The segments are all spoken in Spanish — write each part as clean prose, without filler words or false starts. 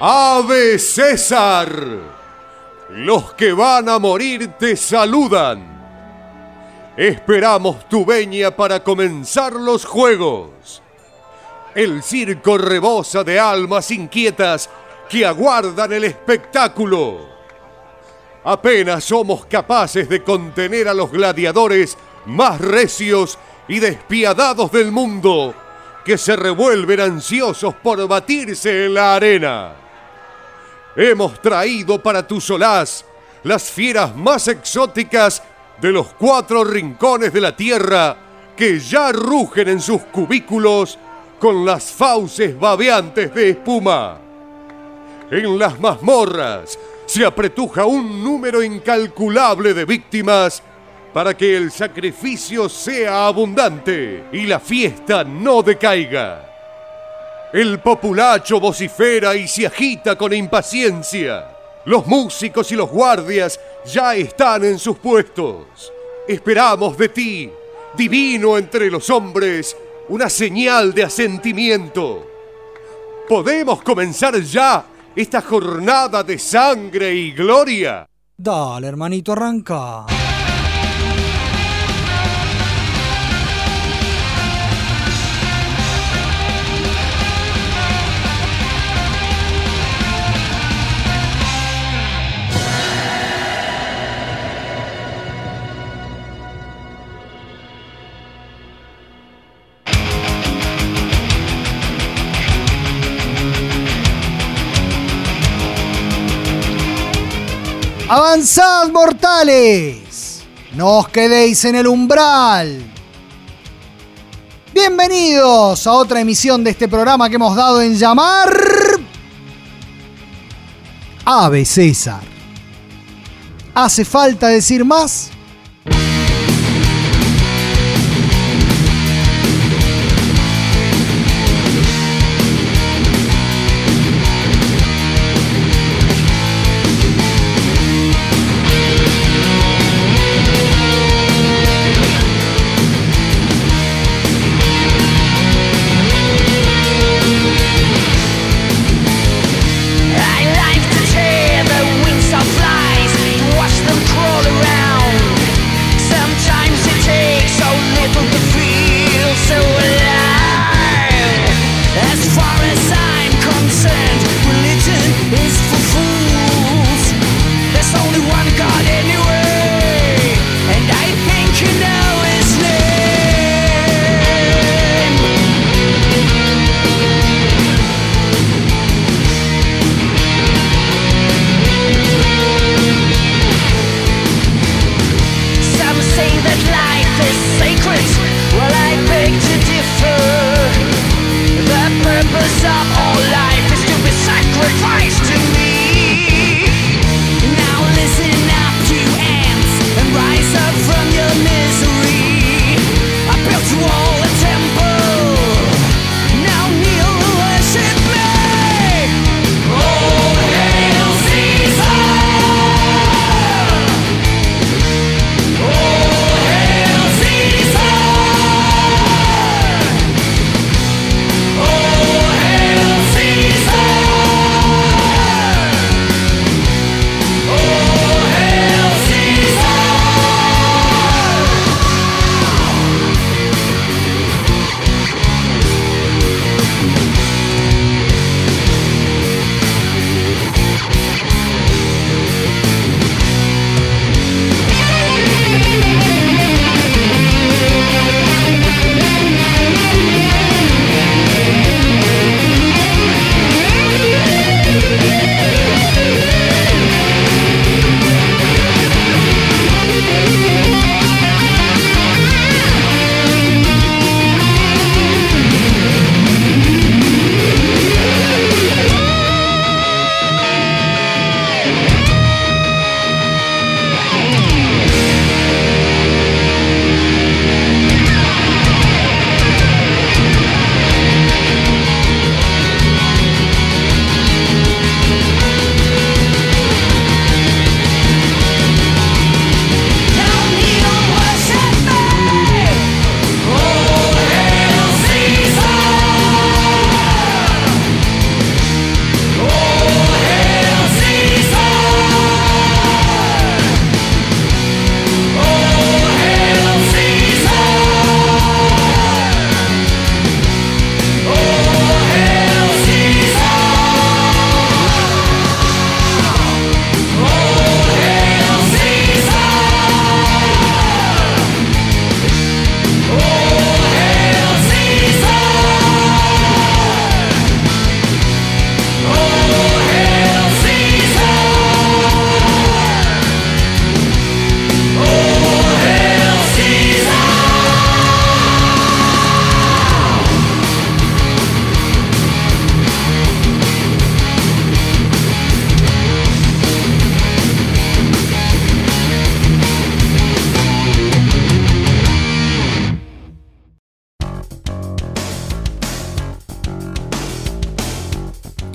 ¡Ave César! Los que van a morir te saludan. Esperamos tu venia para comenzar los juegos. El circo rebosa de almas inquietas que aguardan el espectáculo. Apenas somos capaces de contener a los gladiadores más recios y despiadados del mundo, que se revuelven ansiosos por batirse en la arena. Hemos traído para tu solaz las fieras más exóticas de los 4 rincones de la tierra, que ya rugen en sus cubículos con las fauces babeantes de espuma. En las mazmorras se apretuja un número incalculable de víctimas para que el sacrificio sea abundante y la fiesta no decaiga. El populacho vocifera y se agita con impaciencia. Los músicos y los guardias ya están en sus puestos. Esperamos de ti, divino entre los hombres, una señal de asentimiento. ¿Podemos comenzar ya esta jornada de sangre y gloria? Dale, hermanito, arranca. ¡Avanzad, mortales! ¡No os quedéis en el umbral! Bienvenidos a otra emisión de este programa que hemos dado en llamar Ave César. ¿Hace falta decir más? I like to hear the wings of flies, watch them crawl around.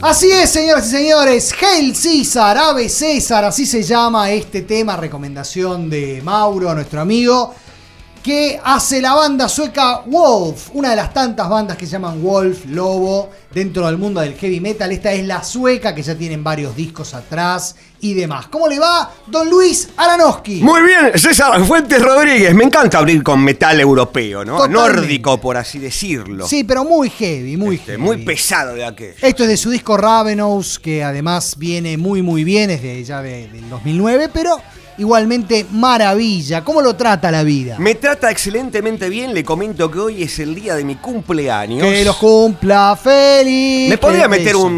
Así es, señoras y señores, Hail César, Ave César, así se llama este tema, recomendación de Mauro, nuestro amigo, que hace la banda sueca Wolf, una de las tantas bandas que se llaman Wolf, Lobo, dentro del mundo del heavy metal. Esta es la sueca, que ya tienen varios discos atrás y demás. ¿Cómo le va, don Luis Aranowski? Muy bien, César Fuentes Rodríguez. Me encanta abrir con metal europeo, ¿no? Totalmente. Nórdico, por así decirlo. Sí, pero muy heavy, muy heavy. Muy pesado de aquello. Esto es de su disco Ravenous, que además viene muy bien, es del 2009, pero igualmente maravilla. ¿Cómo lo trata la vida? Me trata excelentemente bien. Le comento que hoy es el día de mi cumpleaños. Que los cumpla feliz. Me podría ¿Qué meter es eso?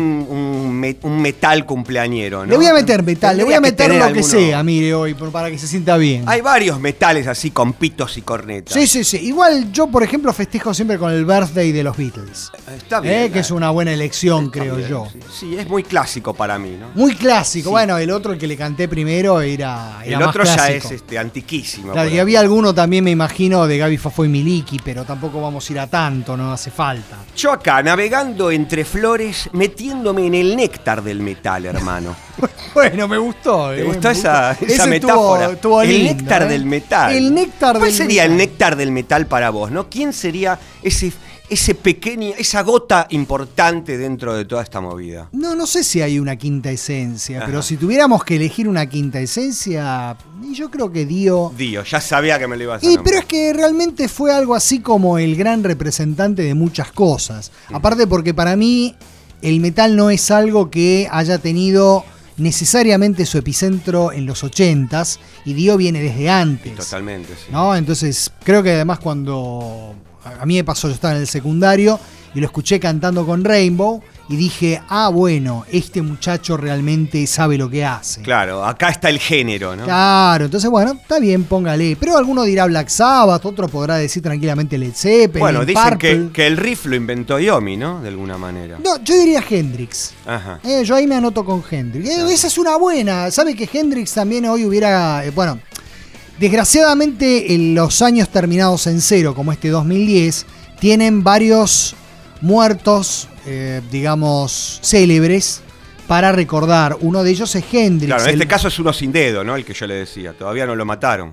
un metal cumpleañero, ¿no? Le voy a meter metal, le voy a Tendría que meter tener lo que alguno. sea, mire, hoy, para que se sienta bien. Hay varios metales así con pitos y cornetas. Sí. Igual yo, por ejemplo, festejo siempre con el birthday de los Beatles. Está bien. Que es una buena elección, Está creo bien, yo. Sí, es muy clásico para mí, ¿no? Muy clásico. Sí. Bueno, el otro, el que le canté primero, era El más otro ya clásico. es antiquísimo. Claro, por y ahí. había alguno también, me imagino, de Gaby Fafo y Miliki, pero tampoco vamos a ir a tanto, no hace falta. Yo acá, navegando entre flores, metiéndome en el néctar del metal, hermano. Bueno, me gustó. ¿Te gustó esa Ese metáfora? estuvo el lindo, néctar del metal. El néctar ¿Cuál del sería metal? el néctar del metal para vos, no? ¿Quién sería ese pequeño, esa gota importante dentro de toda esta movida? No sé si hay una quinta esencia, Ajá. pero si tuviéramos que elegir una quinta esencia, yo creo que Dio. Dios, ya sabía que me lo ibas a Y nombrar. pero es que realmente fue algo así como el gran representante de muchas cosas. Aparte porque para mí el metal no es algo que haya tenido necesariamente su epicentro en los 80s y Dio viene desde antes. Totalmente, sí. ¿No? Entonces, creo que además cuando a mí me pasó, yo estaba en el secundario y lo escuché cantando con Rainbow y dije, bueno, este muchacho realmente sabe lo que hace. Claro, acá está el género, ¿no? Claro, entonces bueno, está bien, póngale. Pero alguno dirá Black Sabbath, otro podrá decir tranquilamente Led Zeppelin, Bueno, dicen Purple. que el riff lo inventó Yomi, ¿no? De alguna manera. No, yo diría Hendrix. Ajá. Yo ahí me anoto con Hendrix. Esa es una buena. ¿Sabe que Hendrix también hoy hubiera... bueno, desgraciadamente en los años terminados en cero, como este 2010, tienen varios muertos, digamos, célebres para recordar. Uno de ellos es Hendrix. Claro, en este caso es uno sin dedo, ¿no? El que yo le decía. Todavía no lo mataron.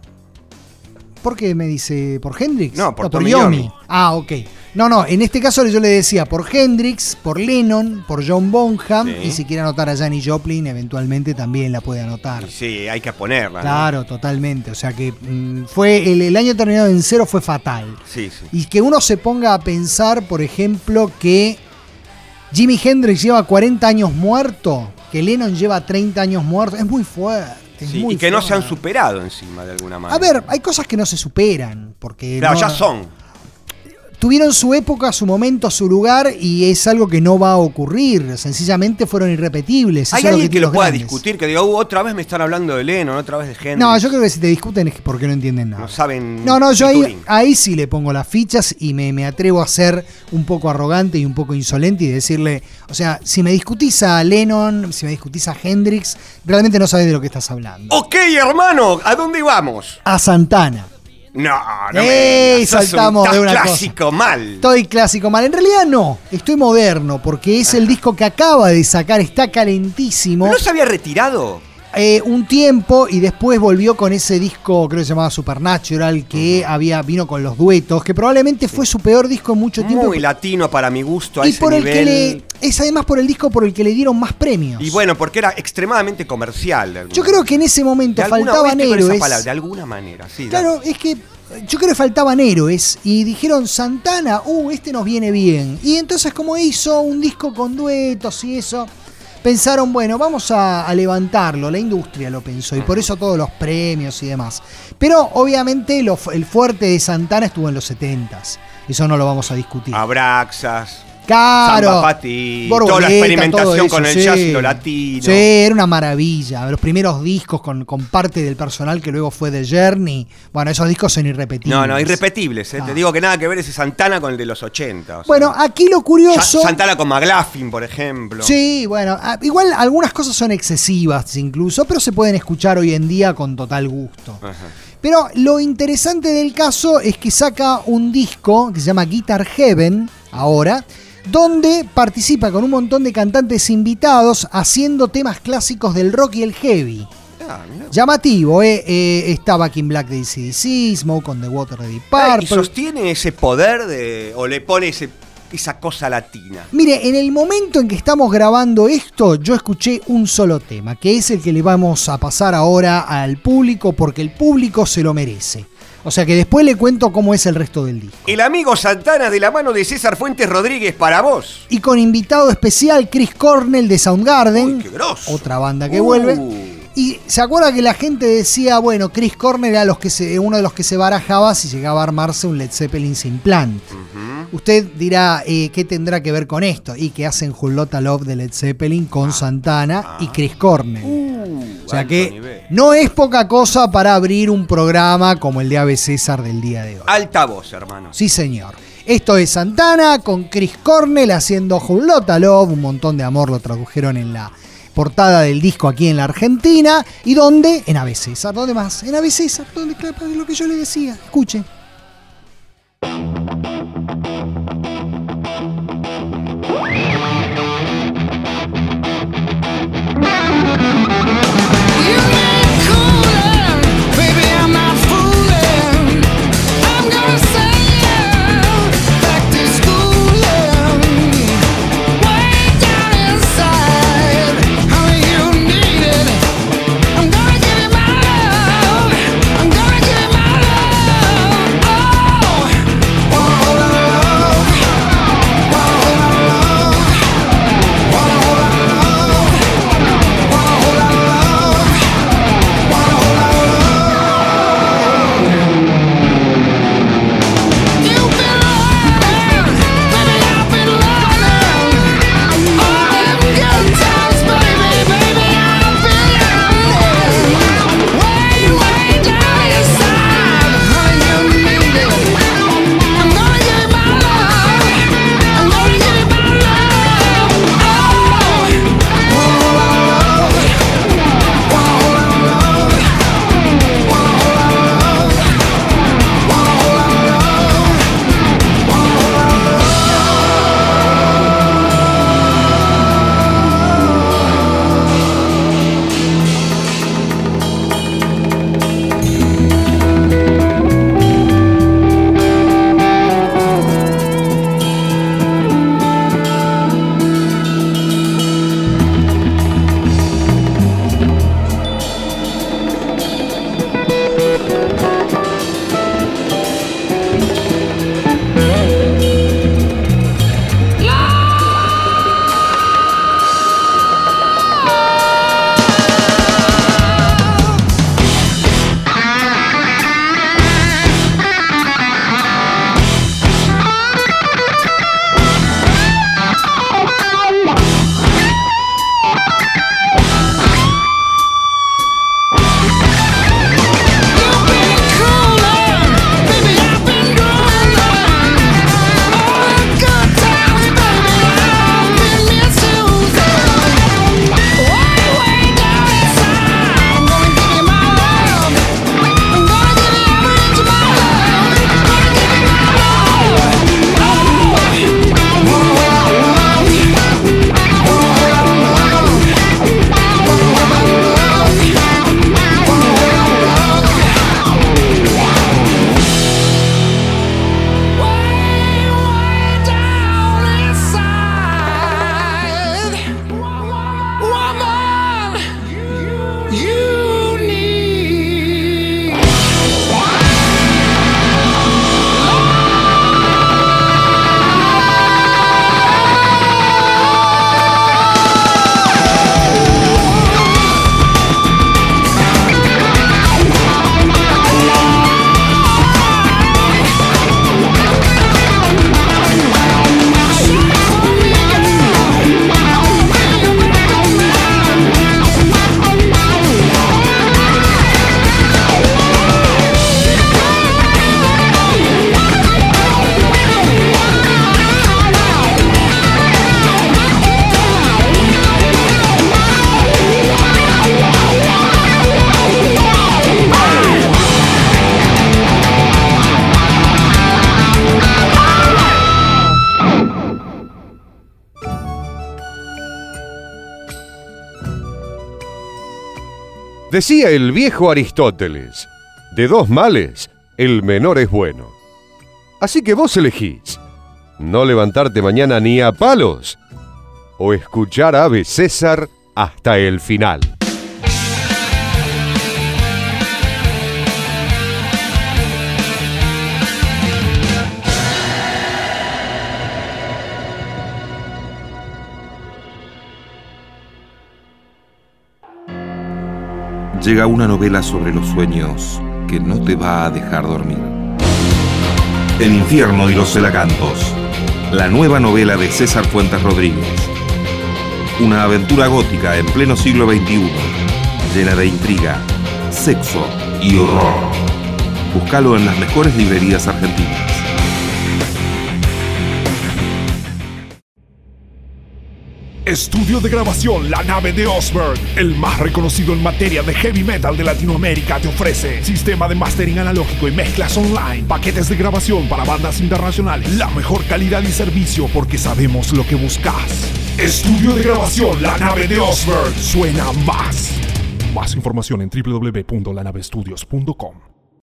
¿Por qué me dice? ¿Por Hendrix? No, por Yomi. Yomi. Ok. No, en este caso yo le decía por Hendrix, por Lennon, por John Bonham, Sí. y si quiere anotar a Janis Joplin, eventualmente también la puede anotar. Y sí, hay que ponerla, ¿no? Claro, totalmente. O sea que fue el año terminado en cero fue fatal. Sí. Y que uno se ponga a pensar, por ejemplo, que Jimi Hendrix lleva 40 años muerto, que Lennon lleva 30 años muerto, es muy fuerte. Es Sí, muy y que no se han fuerte. superado encima de alguna manera. A ver, hay cosas que no se superan, porque Claro, no- ya son. tuvieron su época, su momento, su lugar, y es algo que no va a ocurrir. Sencillamente fueron irrepetibles. ¿Hay Eso es alguien que tienen lo los pueda grandes. discutir? Que diga, otra vez me están hablando de Lennon, otra vez de Hendrix. No, yo creo que si te discuten es porque no entienden nada. No saben. No, yo ni ahí, Turing. ahí sí le pongo las fichas y me atrevo a ser un poco arrogante y un poco insolente y decirle, o sea, si me discutís a Lennon, si me discutís a Hendrix, realmente no sabés de lo que estás hablando. Ok, hermano, ¿a dónde íbamos? A Santana. No me digas, sos saltamos de una cosa. clásico mal. Estoy clásico mal. En realidad no, estoy moderno, porque es el disco que acaba de sacar, está calentísimo. ¿No se había retirado? Un tiempo y después volvió con ese disco, creo que se llamaba Supernatural, que vino con los duetos, que probablemente fue su peor disco en mucho tiempo. Muy latino para mi gusto, a Y ese por el nivel. que es además por el disco por el que le dieron más premios. Y bueno, porque era extremadamente comercial. de alguna Yo creo manera. que en ese momento De alguna- faltaban estoy con esa héroes. palabra, de alguna manera, sí. Claro, es que yo creo que faltaban héroes y dijeron Santana, este nos viene bien. Y entonces como hizo un disco con duetos y eso, pensaron, bueno, vamos a levantarlo, la industria lo pensó y por eso todos los premios y demás. Pero obviamente el fuerte de Santana estuvo en los 70s, eso no lo vamos a discutir. Abraxas, Claro, Samba Pati, Borboleta, toda la experimentación todo eso, con el sí. jazz y lo latino. Sí, era una maravilla. Los primeros discos con parte del personal que luego fue de Journey. Bueno, esos discos son irrepetibles. No, irrepetibles. Te digo que nada que ver ese Santana con el de los 80. o sea. Bueno, aquí lo curioso... Santana con McLaughlin, por ejemplo. Sí, bueno, igual algunas cosas son excesivas incluso, pero se pueden escuchar hoy en día con total gusto. Ajá. Pero lo interesante del caso es que saca un disco que se llama Guitar Heaven, ahora, donde participa con un montón de cantantes invitados haciendo temas clásicos del rock y el heavy. Llamativo, está Back in Black de AC/DC, Smoke on the Water de Deep Purple. ¿Y sostiene ese poder o le pone esa cosa latina? Mire, en el momento en que estamos grabando esto, yo escuché un solo tema, que es el que le vamos a pasar ahora al público, porque el público se lo merece. O sea que después le cuento cómo es el resto del disco. El amigo Santana de la mano de César Fuentes Rodríguez para vos. Y con invitado especial Chris Cornell de Soundgarden. Uy, qué grosso. Otra banda que vuelve. Y se acuerda que la gente decía, bueno, Chris Cornell era uno de los que se barajaba si llegaba a armarse un Led Zeppelin sin Plant. Usted dirá, ¿qué tendrá que ver con esto? Y que hacen Whole Lotta Love de Led Zeppelin con Santana y Chris Cornell. O sea que no es poca cosa para abrir un programa como el de Ave César del día de hoy. Alta voz, hermano. Sí, señor. Esto es Santana con Chris Cornell haciendo Whole Lotta Love. Un montón de amor lo tradujeron en la portada del disco aquí en la Argentina. ¿Y dónde? En Ave César. ¿Dónde más? En Ave César. ¿Dónde? Claro, es lo que yo le decía. Escuche. Decía el viejo Aristóteles, de 2 males, el menor es bueno. Así que vos elegís, no levantarte mañana ni a palos, o escuchar a Ave César hasta el final. Llega una novela sobre los sueños que no te va a dejar dormir. El infierno y los celacantos. La nueva novela de César Fuentes Rodríguez. Una aventura gótica en pleno siglo XXI, llena de intriga, sexo y horror. Búscalo en las mejores librerías argentinas. Estudio de grabación La Nave de Osberg, el más reconocido en materia de heavy metal de Latinoamérica, te ofrece sistema de mastering analógico y mezclas online, paquetes de grabación para bandas internacionales, la mejor calidad y servicio porque sabemos lo que buscas. Estudio de grabación La Nave de Osberg, suena más. Más información en www.lanavestudios.com.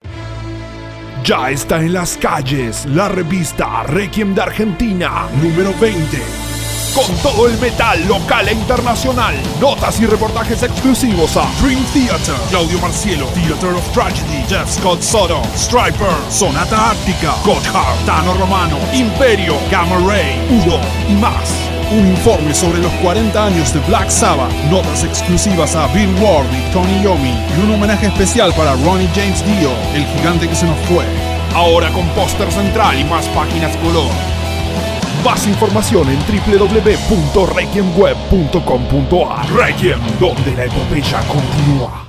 Ya está en las calles la revista Requiem de Argentina, número 20. Con todo el metal local e internacional. Notas y reportajes exclusivos a Dream Theater, Claudio Marcielo, Theater of Tragedy, Jeff Scott Soto, Striper, Sonata Ártica, Gotthard, Tano Romano, Imperio, Gamma Ray, Udo y más. Un informe sobre los 40 años de Black Sabbath, notas exclusivas a Bill Ward y Tony Iommi y un homenaje especial para Ronnie James Dio, el gigante que se nos fue. Ahora con póster central y más páginas color. Más información en www.requiemweb.com.ar. Requiem, donde la epopeya continúa.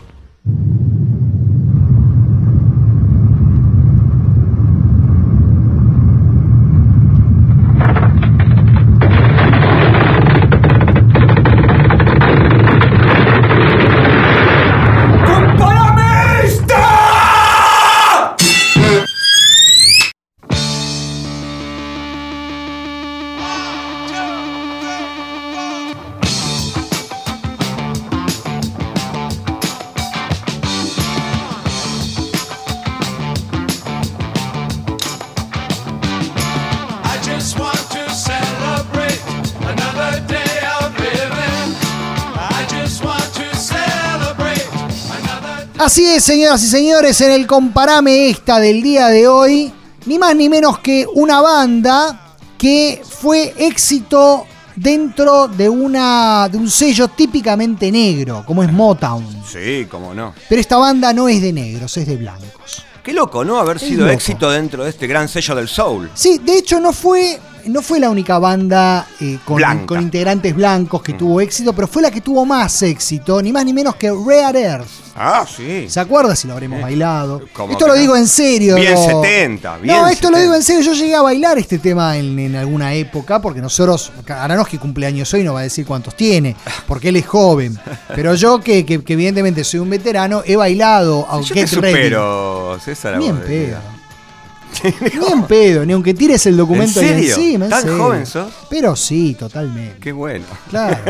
Así es, señoras y señores, en el Comparame Esta del día de hoy, ni más ni menos que una banda que fue éxito dentro de un sello típicamente negro, como es Motown. Sí, cómo no. Pero esta banda no es de negros, es de blancos. Qué loco, ¿no? Haber sido loco. Éxito dentro de este gran sello del soul. Sí, de hecho no fue la única banda con integrantes blancos que tuvo éxito, pero fue la que tuvo más éxito, ni más ni menos que Rare Earth. Ah, sí. ¿Se acuerda si lo habremos bailado? Esto lo digo en serio. Bien 70, bien. No, esto 70. Lo digo en serio. Yo llegué a bailar este tema en alguna época, porque nosotros, Aranowski cumpleaños hoy, no va a decir cuántos tiene, porque él es joven. Pero yo, que evidentemente soy un veterano, he bailado a Yo Get te supero, Ready. César. Ni en pedo. Ni en pedo, ni aunque tires el documento ahí encima. ¿Tan joven sos? Pero sí, totalmente. Qué bueno. Claro.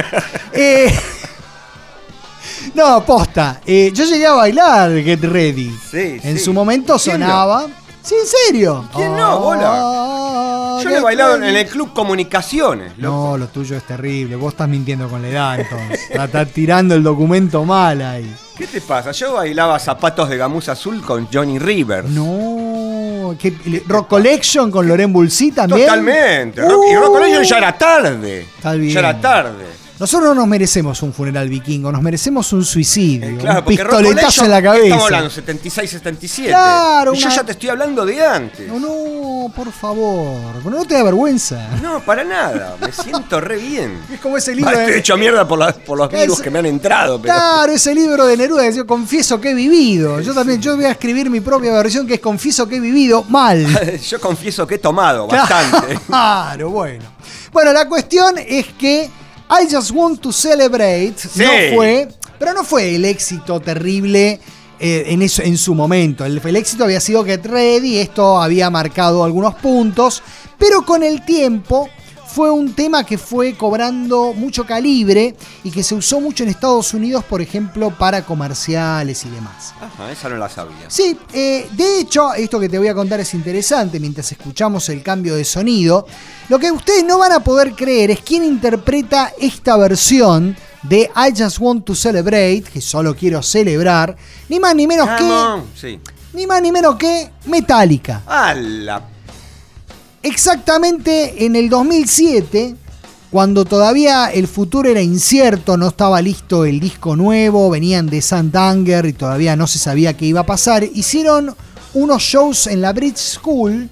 No, posta. Yo llegué a bailar Get Ready. Sí, en su momento sonaba. No? Sí, en serio. ¿Quién no, bola? Yo le he bailado en el Club Comunicaciones. No, lo tuyo es terrible. Vos estás mintiendo con la edad, entonces. Estás tirando el documento mal ahí. ¿Qué te pasa? Yo bailaba Zapatos de Gamuza Azul con Johnny Rivers. No. ¿Rock Collection con Loren Bulcí también? Totalmente. Y Rock Collection ya era tarde. Está bien. Ya era tarde. Nosotros no nos merecemos un funeral vikingo, nos merecemos un suicidio, claro, un pistoletazo en la cabeza. Estamos hablando 76, 77. Claro, y yo ya te estoy hablando de antes. No, por favor. No te da vergüenza. No, para nada. Me siento re bien. Es como ese libro. Estoy hecho mierda por los virus que me han entrado. Pero... Claro, ese libro de Neruda que decía, confieso que he vivido. Yo también, yo voy a escribir mi propia versión que es confieso que he vivido mal. Yo confieso que he tomado bastante. Claro, bueno. Bueno, la cuestión es que I Just Want to Celebrate sí. no fue el éxito terrible en su momento. El éxito había sido Get Ready, esto había marcado algunos puntos, pero con el tiempo fue un tema que fue cobrando mucho calibre y que se usó mucho en Estados Unidos, por ejemplo, para comerciales y demás. Ajá, esa no la sabía. Sí, de hecho, esto que te voy a contar es interesante mientras escuchamos el cambio de sonido. Lo que ustedes no van a poder creer es quién interpreta esta versión de I Just Want to Celebrate, que solo quiero celebrar, ni más ni menos ni más ni menos que Metallica. ¡Hala! Exactamente en el 2007, cuando todavía el futuro era incierto, no estaba listo el disco nuevo, venían de St. Anger y todavía no se sabía qué iba a pasar, hicieron unos shows en la Bridge School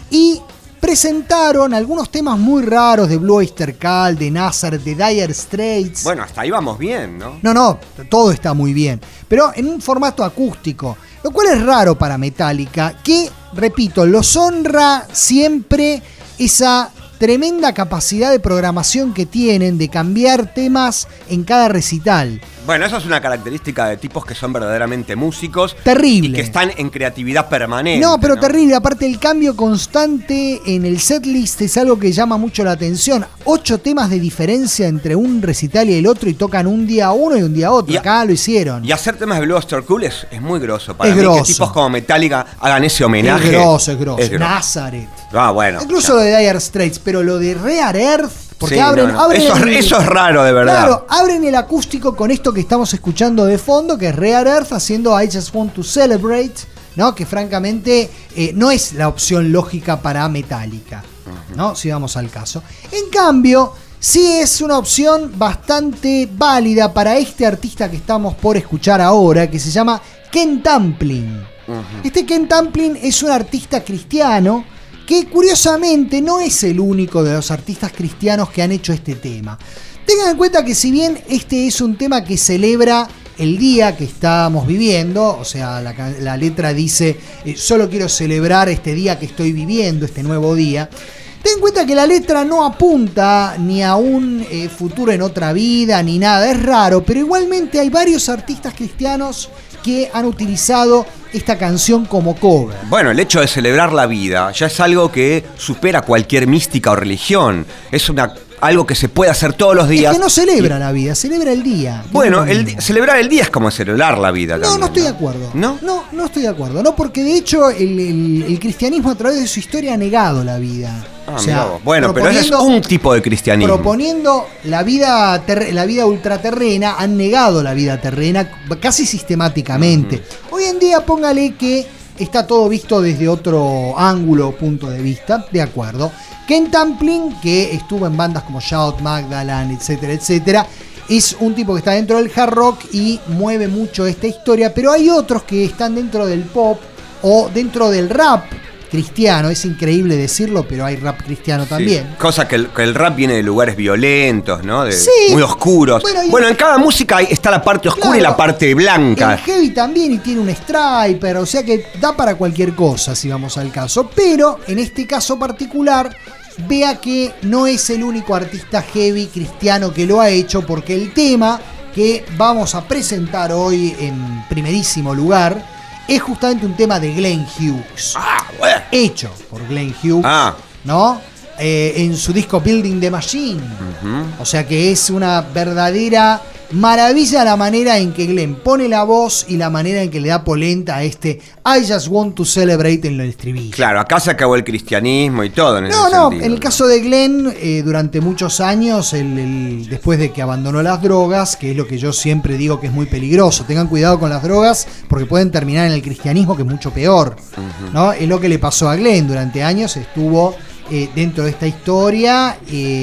y presentaron algunos temas muy raros de Blue Oyster Cult, de Nazareth, de Dire Straits. Bueno, hasta ahí vamos bien, ¿no? No, todo está muy bien, pero en un formato acústico, lo cual es raro para Metallica, que, repito, los honra siempre esa tremenda capacidad de programación que tienen de cambiar temas en cada recital. Bueno, eso es una característica de tipos que son verdaderamente músicos. Terrible. Y que están en creatividad permanente. No, pero terrible. Aparte, el cambio constante en el setlist es algo que llama mucho la atención. 8 temas de diferencia entre un recital y el otro y tocan un día uno y un día otro. Acá lo hicieron. Y hacer temas de Blue Oyster Cult es muy grosso. Para es mí grosso. Que tipos como Metallica hagan ese homenaje. Es grosso. Nazareth. Ah, bueno. Incluso lo de Dire Straits, pero lo de Rare Earth. Porque sí, abren eso es raro, de verdad. Claro, abren el acústico con esto que estamos escuchando de fondo, que es Rare Earth haciendo I Just Want to Celebrate, ¿no? Que francamente no es la opción lógica para Metallica, ¿no? Si vamos al caso. En cambio, sí es una opción bastante válida para este artista que estamos por escuchar ahora, que se llama Ken Tamplin. Este Ken Tamplin es un artista cristiano que curiosamente no es el único de los artistas cristianos que han hecho este tema. Tengan en cuenta que si bien este es un tema que celebra el día que estamos viviendo, o sea, la letra dice, solo quiero celebrar este día que estoy viviendo, este nuevo día. Ten en cuenta que la letra no apunta ni a un futuro en otra vida, ni nada, es raro, pero igualmente hay varios artistas cristianos que han utilizado esta canción como cover. Bueno, el hecho de celebrar la vida ya es algo que supera cualquier mística o religión. Es algo que se puede hacer todos los días. Es que no celebra la vida, celebra el día. Bueno, celebrar el día es como celebrar la vida. No, también, no estoy de acuerdo. ¿No? No estoy de acuerdo. No, porque de hecho el cristianismo a través de su historia ha negado la vida. O sea, bueno, pero ese es un tipo de cristianismo. Proponiendo la vida ultraterrena, han negado la vida terrena casi sistemáticamente. Hoy en día, póngale que está todo visto desde otro ángulo, punto de vista, de acuerdo. Ken Tamplin, que estuvo en bandas como Shout, Magdalene, etcétera, etcétera, es un tipo que está dentro del hard rock y mueve mucho esta historia, pero hay otros que están dentro del pop o dentro del rap cristiano. Es increíble decirlo, pero hay rap cristiano también. Sí, cosa que el rap viene de lugares violentos, ¿no? Sí. Muy oscuros. Bueno, en cada música está la parte oscura, claro, y la parte blanca. El heavy también, y tiene un striper, o sea que da para cualquier cosa si vamos al caso. Pero en este caso particular, vea que no es el único artista heavy cristiano que lo ha hecho, porque el tema que vamos a presentar hoy en primerísimo lugar es justamente un tema de Glenn Hughes. Bueno. Hecho por Glenn Hughes, ¿no? En su disco Building the Machine. O sea que es una verdadera maravilla la manera en que Glenn pone la voz y la manera en que le da polenta a este I Just Want to Celebrate en el estribillo. Claro, acá se acabó el cristianismo y todo. En el caso de Glenn, durante muchos años, después de que abandonó las drogas, que es lo que yo siempre digo que es muy peligroso, tengan cuidado con las drogas porque pueden terminar en el cristianismo, que es mucho peor, ¿no? Es lo que le pasó a Glenn. Durante años estuvo dentro de esta historia,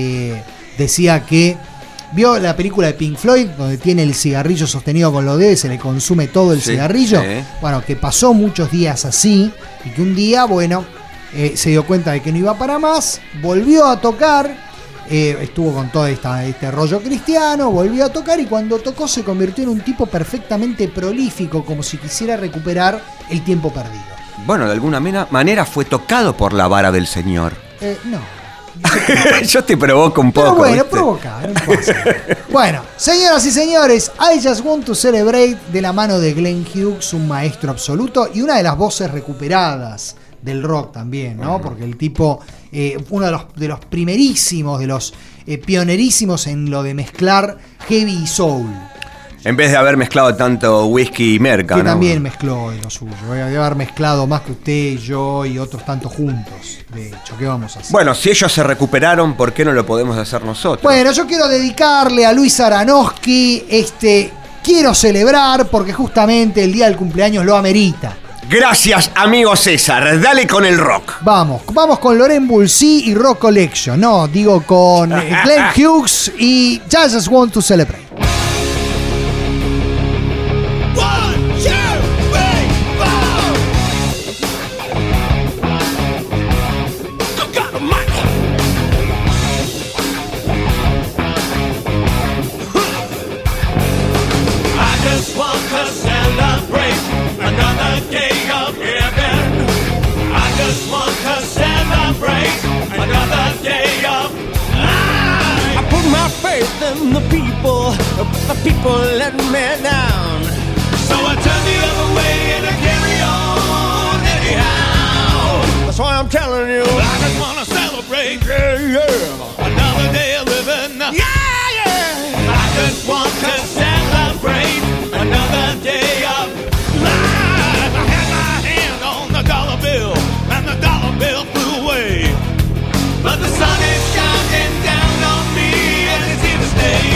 decía que ¿vio la película de Pink Floyd, donde tiene el cigarrillo sostenido con los dedos y se le consume todo el cigarrillo? Sí. Bueno, que pasó muchos días así y que un día, bueno, se dio cuenta de que no iba para más, volvió a tocar, estuvo con todo este rollo cristiano, volvió a tocar y cuando tocó se convirtió en un tipo perfectamente prolífico, como si quisiera recuperar el tiempo perdido. Bueno, de alguna manera fue tocado por la vara del Señor. No. Yo te provoco un poco. Pero bueno, ¿viste? provoca, no pasa. Bueno, señoras y señores, I Just Want to Celebrate de la mano de Glenn Hughes, un maestro absoluto y una de las voces recuperadas del rock también, ¿no? Porque el tipo, uno de los primerísimos, de los pionerísimos en lo de mezclar heavy y soul. En vez de haber mezclado tanto whisky y merca, Que ¿no? también mezcló de lo suyo. Debe haber mezclado más que usted, yo y otros tantos juntos. De hecho, ¿qué vamos a hacer? Bueno, si ellos se recuperaron, ¿por qué no lo podemos hacer nosotros? Bueno, yo quiero dedicarle a Luis Aranowski quiero celebrar porque justamente el día del cumpleaños lo amerita. Gracias, amigo César. Dale con el rock. Vamos con Laurent Voulzy y Rock Collection. No, digo con Glenn Hughes y Just Want to Celebrate. But the people let me down. So I turn the other way and I carry on anyhow. That's why I'm telling you, I just wanna celebrate, another day of living. I just want to celebrate another day of life. I had my hand on the dollar bill and the dollar bill flew away. But the sun is shining down on me and it's here to stay.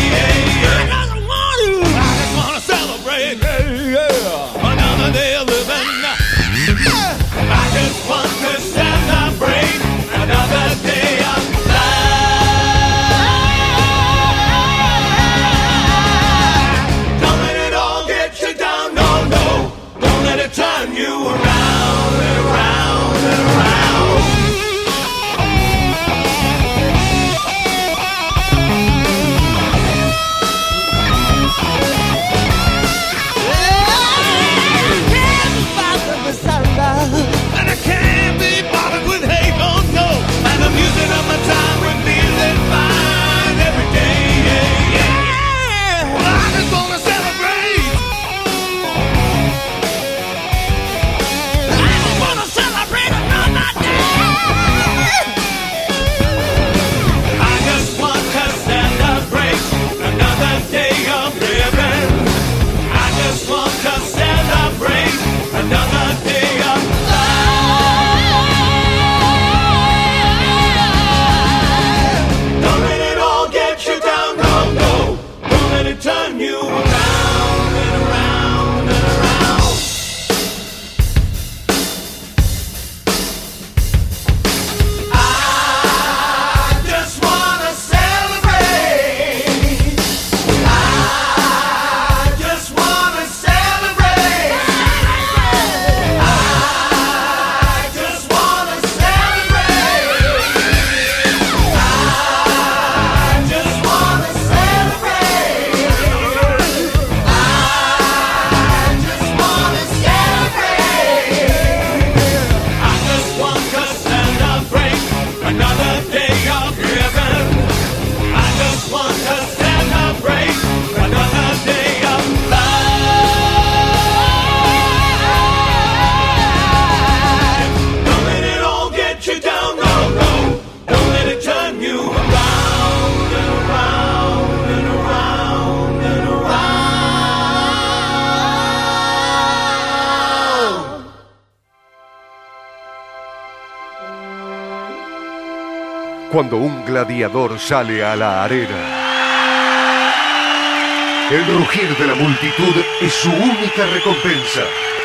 Another day of living. I just want to celebrate another day of life. Don't let it all get you down, no, no. Don't let it turn you around and around and around. And I can't be bothered with hate, oh no. And I'm using up my time with feeling fine every day, yeah. Well, I just wanna celebrate. I just wanna celebrate another day. I just want to celebrate another day of living. I just want to celebrate another day. Turn you around and around and around. I just wanna celebrate. I just wanna celebrate. I just wanna celebrate. I just wanna celebrate. Another day of living. I just want to celebrate another day of life. Don't let it all get you down, no, no. Don't let it turn you around and around and around and around. Cuando un gladiador sale a la arena, el rugir de la multitud es su única recompensa.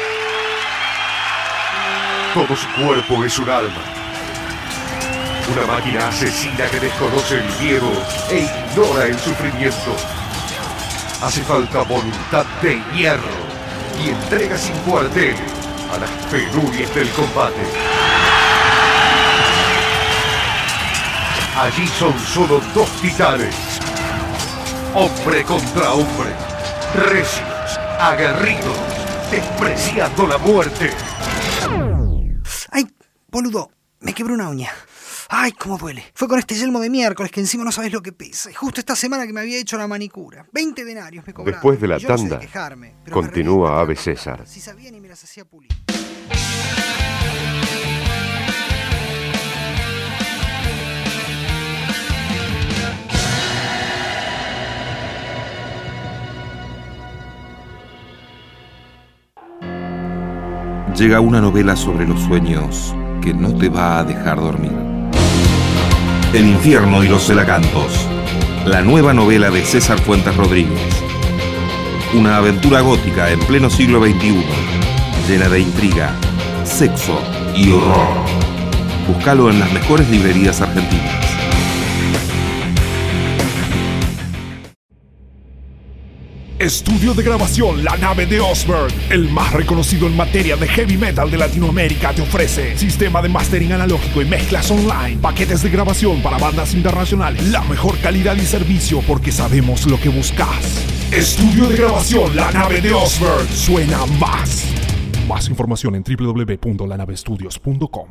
Todo su cuerpo es un alma. Una máquina asesina que desconoce el miedo e ignora el sufrimiento. Hace falta voluntad de hierro y entrega sin cuartel a las penurias del combate. Allí son solo dos titanes. Hombre contra hombre. Recios, aguerridos, despreciando la muerte. Ay, boludo, me quebré una uña. Ay, cómo duele. Fue con este yelmo de miércoles que encima no sabes lo que pesa. Y justo esta semana que me había hecho la manicura. 20 denarios me cobraron. Después de la Yo no sé tanda, quejarme, pero continúa me Ave César. Si sabían y me las hacía pulir. llega una novela sobre los sueños que no te va a dejar dormir. El infierno y los celacantos, la nueva novela de César Fuentes Rodríguez. Una aventura gótica en pleno siglo XXI, llena de intriga, sexo y horror. Búscalo en las mejores librerías argentinas. Estudio de grabación La Nave de Osberg, el más reconocido en materia de heavy metal de Latinoamérica, te ofrece sistema de mastering analógico y mezclas online, paquetes de grabación para bandas internacionales, la mejor calidad y servicio porque sabemos lo que buscas. Estudio de grabación La Nave de Osberg, suena más. Más información en www.lanavestudios.com.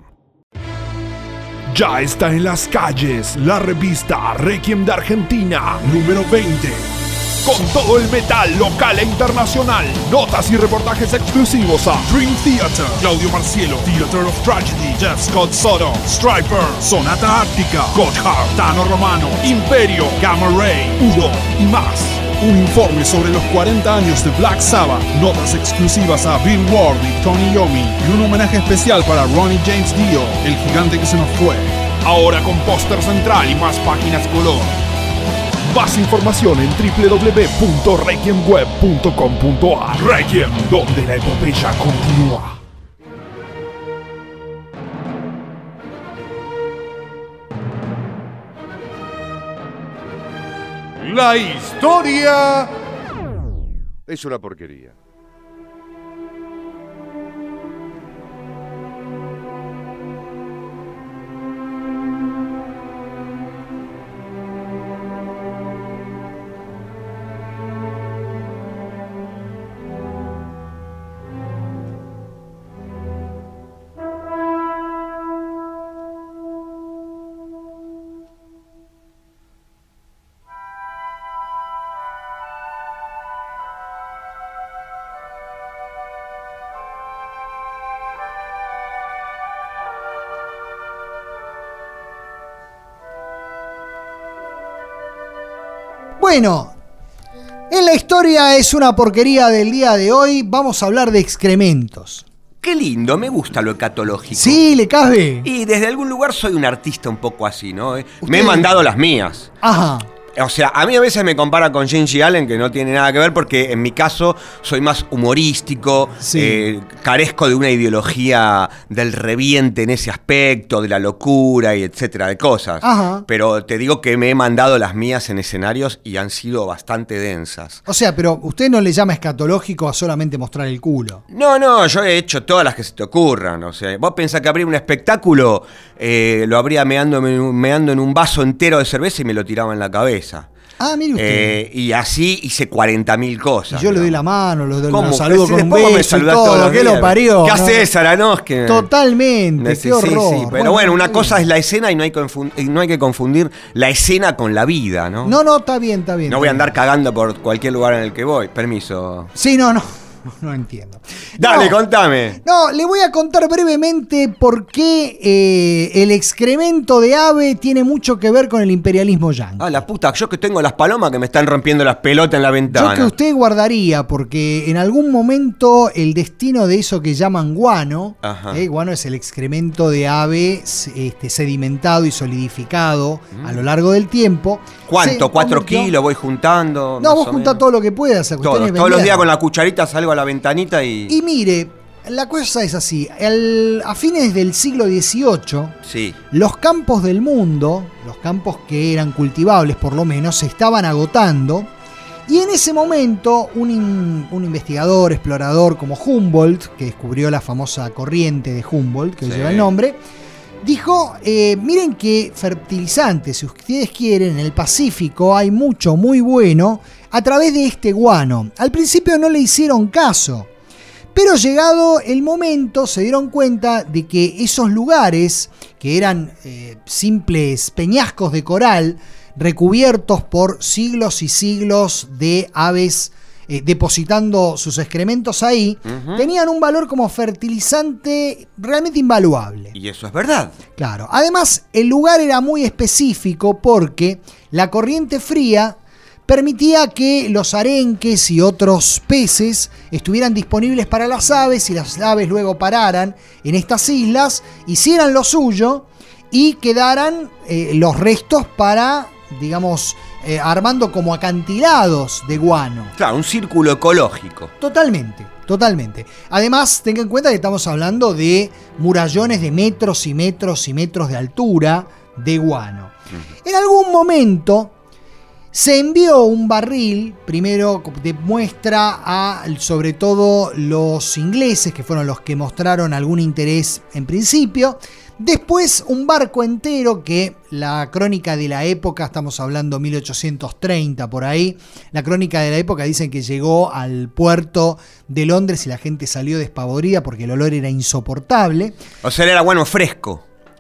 Ya está en las calles la revista Requiem de Argentina, número 20. Con todo el metal local e internacional. Notas y reportajes exclusivos a Dream Theater, Claudio Marcielo, Theater of Tragedy, Jeff Scott Soto, Striper, Sonata Ártica, Gotthard, Tano Romano, Imperio, Gamma Ray, Udo y más. Un informe sobre los 40 años de Black Sabbath, notas exclusivas a Bill Ward y Tony Iommi y un homenaje especial para Ronnie James Dio, el gigante que se nos fue. Ahora con póster central y más páginas color. Más información en www.requiemweb.com.ar. Requiem, donde la epopeya continúa. La historia es una porquería. Bueno, en la historia es una porquería del día de hoy. Vamos a hablar de excrementos. Qué lindo, me gusta lo escatológico. Sí, le cabe. Y desde algún lugar soy un artista un poco así, ¿no? Me he mandado las mías. Ajá. O sea, a mí a veces me compara con J.G. Allen, que no tiene nada que ver, porque en mi caso soy más humorístico, Sí. Carezco de una ideología del reviente en ese aspecto, de la locura y etcétera, de cosas. Ajá. Pero te digo que me he mandado las mías en escenarios y han sido bastante densas. O sea, pero usted no le llama escatológico a solamente mostrar el culo. No, yo he hecho todas las que se te ocurran. O sea, vos pensás que abrir un espectáculo lo habría meando en un vaso entero de cerveza y me lo tiraba en la cabeza. Ah, mire usted. Y así hice 40.000 cosas. Y yo le doy ¿no? la mano, lo ¿Cómo? saludo Si con un después vos me beso y saludás todos todo. los ¿Qué días. lo parió? ¿Qué ¿no? haces, Saranoski? Totalmente, qué horror. Pero bueno, una cosa es la escena y no hay que confundir la escena con la vida, ¿no? No, está bien. No voy a andar cagando por cualquier lugar en el que voy. Permiso. Sí, no entiendo. Dale, No. contame. No, le voy a contar brevemente por qué el excremento de ave tiene mucho que ver con el imperialismo yanqui. Ah, la puta, yo que tengo las palomas que me están rompiendo las pelotas en la Yo ventana. que usted guardaría, porque en algún momento el destino de eso que llaman guano, Ajá. Guano es el excremento de ave sedimentado y solidificado a lo largo del tiempo. ¿Cuánto? se 4 convirtió- kilos voy juntando. No, más vos o juntá menos. todo lo que puedas. esa cuestión es Todos los venderlo. días con la cucharita salgo a la ventanita y... Y mire, la cosa es así. A fines del siglo XVIII, Sí. los campos del mundo, los campos que eran cultivables por lo menos, se estaban agotando. Y en ese momento, un investigador, explorador como Humboldt, que descubrió la famosa corriente de Humboldt, que Sí. lleva el nombre, dijo, miren que fertilizantes, si ustedes quieren, en el Pacífico hay mucho muy bueno a través de este guano. Al principio no le hicieron caso, pero llegado el momento se dieron cuenta de que esos lugares, que eran simples peñascos de coral, recubiertos por siglos y siglos de aves depositando sus excrementos ahí, tenían un valor como fertilizante realmente invaluable. Y eso es verdad. Claro. Además, el lugar era muy específico porque la corriente fría permitía que los arenques y otros peces estuvieran disponibles para las aves y las aves luego pararan en estas islas, hicieran lo suyo y quedaran los restos para, digamos, armando como acantilados de guano. Claro, un círculo ecológico. Totalmente, totalmente. Además, tenga en cuenta que estamos hablando de murallones de metros y metros y metros de altura de guano. En algún momento se envió un barril, primero de muestra a sobre todo los ingleses, que fueron los que mostraron algún interés en principio. Después un barco entero que la crónica de la época, estamos hablando 1830 por ahí, la crónica de la época dicen que llegó al puerto de Londres y la gente salió despavorida porque el olor era insoportable. O sea, era guano fresco.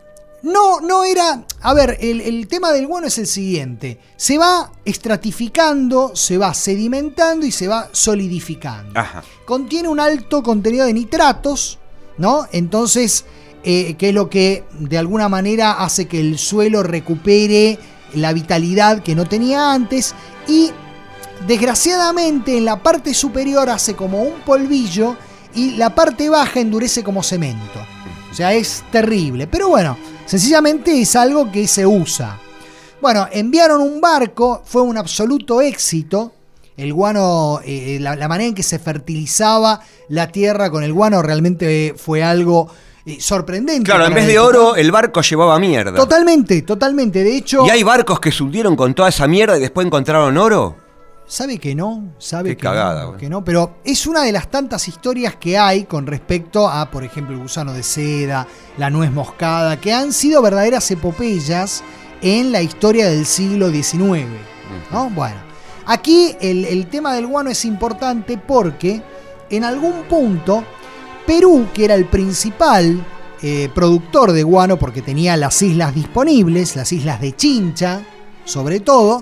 No era... A ver, el tema del guano es el siguiente. Se va estratificando, se va sedimentando y se va solidificando. Ajá. Contiene un alto contenido de nitratos, ¿no? Entonces, que es lo que de alguna manera hace que el suelo recupere la vitalidad que no tenía antes. Y desgraciadamente en la parte superior hace como un polvillo y la parte baja endurece como cemento. O sea, es terrible. Pero bueno, sencillamente es algo que se usa. Bueno, enviaron un barco, fue un absoluto éxito. El guano, la manera en que se fertilizaba la tierra con el guano realmente fue algo sorprendente. Claro, en vez de oro, el barco llevaba mierda. Totalmente, totalmente. De hecho... ¿Y hay barcos que se hundieron con toda esa mierda y después encontraron oro? ¿Sabe que no? ¿Sabe Qué que cagada, no? Que no, pero es una de las tantas historias que hay con respecto a, por ejemplo, el gusano de seda, la nuez moscada, que han sido verdaderas epopeyas en la historia del siglo XIX, ¿no? Bueno, aquí el tema del guano es importante porque en algún punto Perú, que era el principal productor de guano porque tenía las islas disponibles, las islas de Chincha, sobre todo,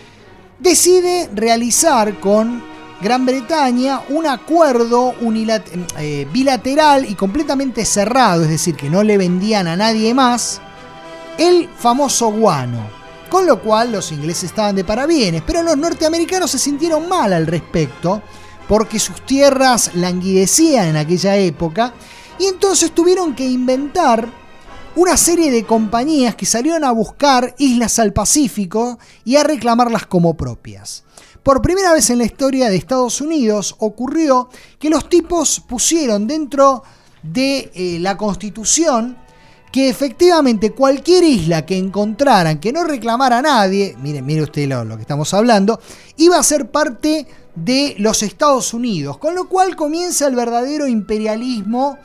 decide realizar con Gran Bretaña un acuerdo bilateral y completamente cerrado, es decir, que no le vendían a nadie más el famoso guano, con lo cual los ingleses estaban de parabienes, pero los norteamericanos se sintieron mal al respecto porque sus tierras languidecían en aquella época y entonces tuvieron que inventar una serie de compañías que salieron a buscar islas al Pacífico y a reclamarlas como propias. Por primera vez en la historia de Estados Unidos ocurrió que los tipos pusieron dentro de la Constitución que efectivamente cualquier isla que encontraran que no reclamara a nadie, mire usted lo que estamos hablando, iba a ser parte de los Estados Unidos, con lo cual comienza el verdadero imperialismo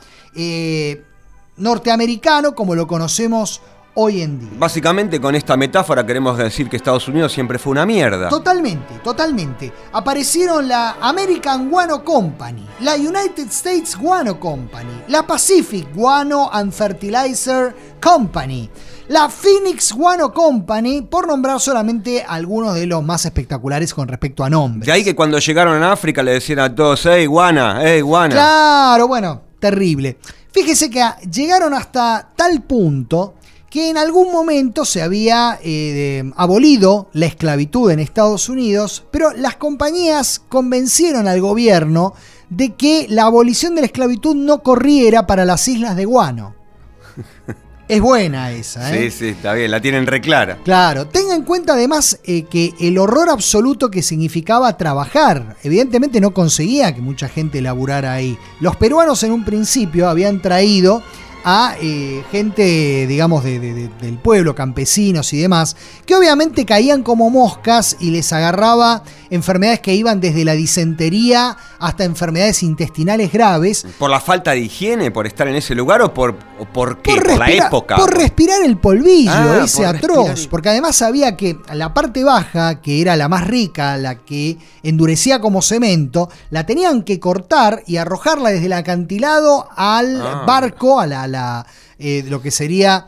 norteamericano como lo conocemos hoy en día. Básicamente con esta metáfora queremos decir que Estados Unidos siempre fue una mierda. Totalmente, totalmente. Aparecieron la American Guano Company, la United States Guano Company, la Pacific Guano and Fertilizer Company, la Phoenix Guano Company, por nombrar solamente algunos de los más espectaculares con respecto a nombres. De ahí que cuando llegaron a África le decían a todos, ¡Ey, guana! ¡Ey, guana! Claro, bueno, terrible. Fíjese que llegaron hasta tal punto que en algún momento se había abolido la esclavitud en Estados Unidos, pero las compañías convencieron al gobierno de que la abolición de la esclavitud no corriera para las islas de guano. Es buena esa, ¿eh? Sí, está bien, la tienen reclara. Claro, tenga en cuenta además que el horror absoluto que significaba trabajar, evidentemente no conseguía que mucha gente laburara ahí. Los peruanos en un principio habían traído a gente, digamos, del pueblo, campesinos y demás, que obviamente caían como moscas y les agarraba enfermedades que iban desde la disentería hasta enfermedades intestinales graves. ¿Por la falta de higiene, por estar en ese lugar o por qué? ¿Por la época? Por respirar el polvillo, ese por atroz. respirar. Porque además sabía que la parte baja, que era la más rica, la que endurecía como cemento, la tenían que cortar y arrojarla desde el acantilado al barco, a lo que sería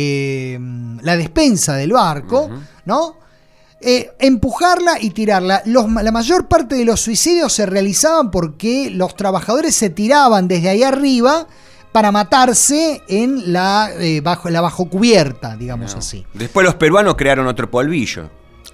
la despensa del barco, ¿no? Empujarla y tirarla. La mayor parte de los suicidios se realizaban porque los trabajadores se tiraban desde ahí arriba para matarse en bajo cubierta, digamos así. Después los peruanos crearon otro polvillo.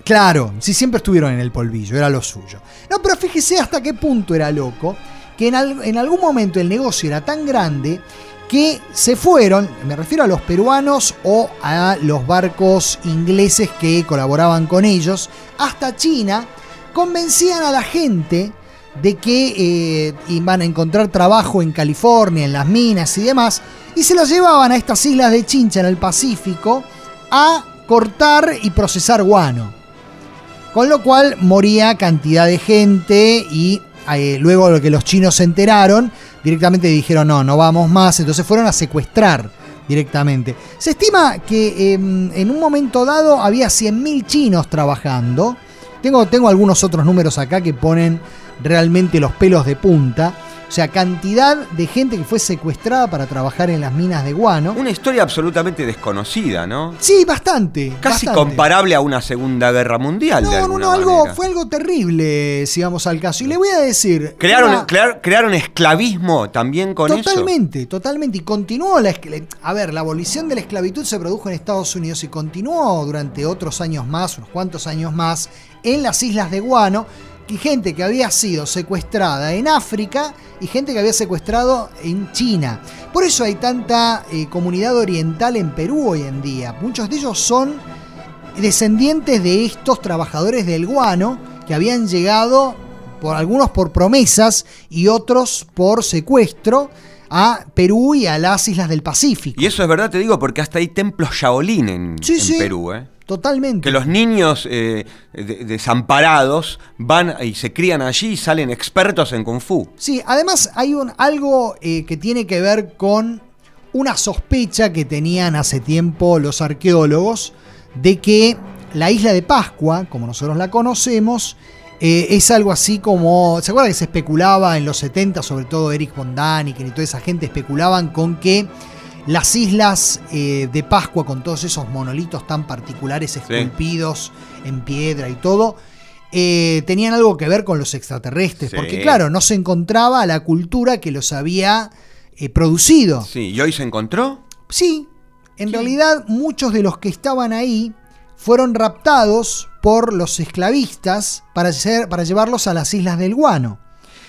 Claro, sí, siempre estuvieron en el polvillo, era lo suyo. No, pero fíjese hasta qué punto era loco, que en algún momento el negocio era tan grande que se fueron, me refiero a los peruanos o a los barcos ingleses que colaboraban con ellos, hasta China, convencían a la gente de que iban a encontrar trabajo en California, en las minas y demás, y se los llevaban a estas islas de Chincha en el Pacífico a cortar y procesar guano. Con lo cual moría cantidad de gente y luego lo que los chinos se enteraron, directamente dijeron no vamos más, entonces fueron a secuestrar directamente. Se estima que en un momento dado había 100.000 chinos trabajando. Tengo algunos otros números acá que ponen realmente los pelos de punta. O sea, cantidad de gente que fue secuestrada para trabajar en las minas de guano. Una historia absolutamente desconocida, ¿no? Sí, bastante. Casi bastante. Comparable a una Segunda Guerra Mundial, de alguna manera. Fue algo terrible, si vamos al caso. Y le voy a decir... ¿Crearon esclavismo también con eso? Totalmente. Y continuó la abolición de la esclavitud se produjo en Estados Unidos y continuó durante otros años más, unos cuantos años más, en las islas de guano. Y gente que había sido secuestrada en África y gente que había secuestrado en China. Por eso hay tanta comunidad oriental en Perú hoy en día. Muchos de ellos son descendientes de estos trabajadores del guano que habían llegado, algunos por promesas y otros por secuestro, a Perú y a las islas del Pacífico. Y eso es verdad, te digo, porque hasta hay templos Shaolin en Perú, ¿eh? Totalmente. Que los niños desamparados van y se crían allí y salen expertos en Kung Fu. Sí, además hay algo que tiene que ver con una sospecha que tenían hace tiempo los arqueólogos de que la isla de Pascua, como nosotros la conocemos, es algo así como... ¿Se acuerdan que se especulaba en los 70, sobre todo Erich von Däniken y toda esa gente especulaban con que las islas de Pascua, con todos esos monolitos tan particulares esculpidos en piedra y todo, tenían algo que ver con los extraterrestres? Sí. Porque claro, no se encontraba la cultura que los había producido. Sí, ¿y hoy se encontró? Sí, en realidad muchos de los que estaban ahí fueron raptados por los esclavistas para llevarlos a las islas del guano.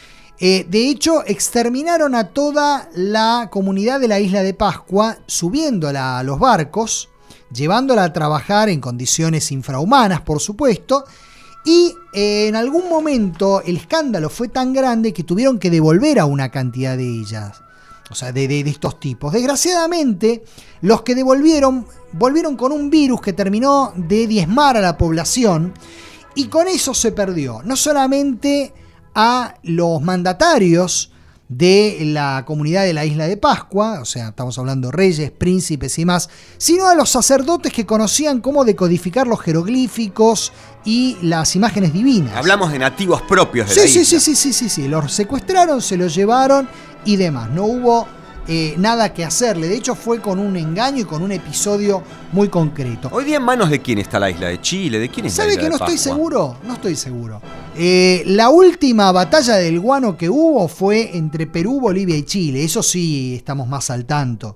De hecho, exterminaron a toda la comunidad de la isla de Pascua, subiéndola a los barcos, llevándola a trabajar en condiciones infrahumanas, por supuesto, y en algún momento el escándalo fue tan grande que tuvieron que devolver a una cantidad de ellas, o sea, de estos tipos. Desgraciadamente, los que volvieron con un virus que terminó de diezmar a la población, y con eso se perdió no solamente a los mandatarios de la comunidad de la isla de Pascua, o sea, estamos hablando reyes, príncipes y más, sino a los sacerdotes que conocían cómo decodificar los jeroglíficos y las imágenes divinas. Hablamos de nativos propios de la isla. Sí, los secuestraron, se los llevaron y demás. No hubo nada que hacerle. De hecho, fue con un engaño y con un episodio muy concreto. Hoy día, ¿en manos de quién está la isla de Chile? ¿De quién es la isla de Pascua? ¿Sabe que no estoy seguro? La última batalla del guano que hubo fue entre Perú, Bolivia y Chile. Eso sí, estamos más al tanto.